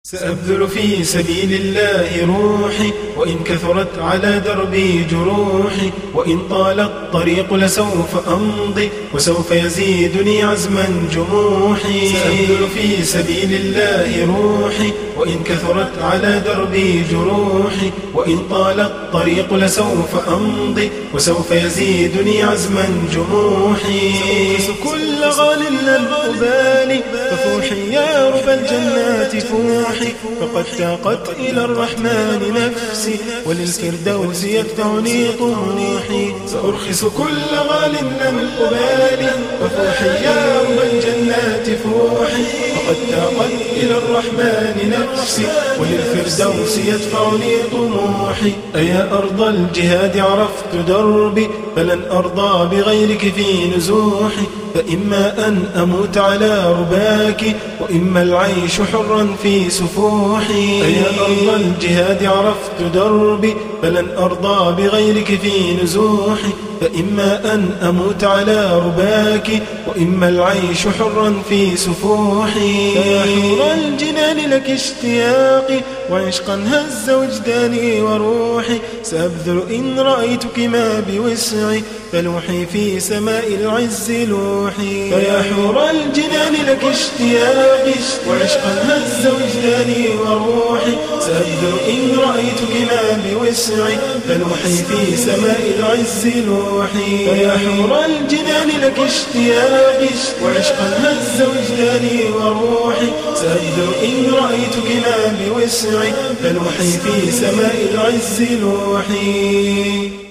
سأبذل في سبيل الله روحي، وإن كثرت على دربي جروحي، وإن طال الطريق لسوف أمضي، وسوف يزيدني عزما جموحي. سأبذل في سبيل الله روحي، وإن كثرت على دربي جروحي، وإن طال الطريق لسوف أمضي، وسوف يزيدني عزما جموحي. سأنقص كل غال لن أبالي، ففوحي يا رب الجنات فوحي، فقد تاقت إلى الرحمن نفسي، وللفردوس يدفعني طموحي. سأرخص كل غال لن أبالي، ففوحي يا رب الجنات فوحي، فقد تاقت إلى الرحمن نفسي، وللفردوس يدفعني طموحي. أيا أرض الجهاد عرفت دربي، فلن أرضى بغيرك في نزوحي، فإما أن أموت على رباك، وإما العيش حرا في سفوحي. أيا أرض الجهاد عرفت دربي، فلن أرضى بغيرك في نزوحي، فإما أن أموت على رباك، وإما العيش حرا في سفوحي. يا حور الجنان لك اشتياقي، وعشقا هز وجداني وروحي، سأبذل إن رأيتك ما بوسعي، فلوحي في سماء العز لوحي. فيا حور الجنان لك اشتياقي، وعشقا هز وجداني وروحي، سأبذل إن رأيتك ما بوسعي، فلوحي في سماء العز لوحي. فيا حور الجنان لك اشتياقي، وعشقا هز وجداني وروحي، سأبذل إن رأيتك ما بوسعي، فلوحي في سماء العز لوحي.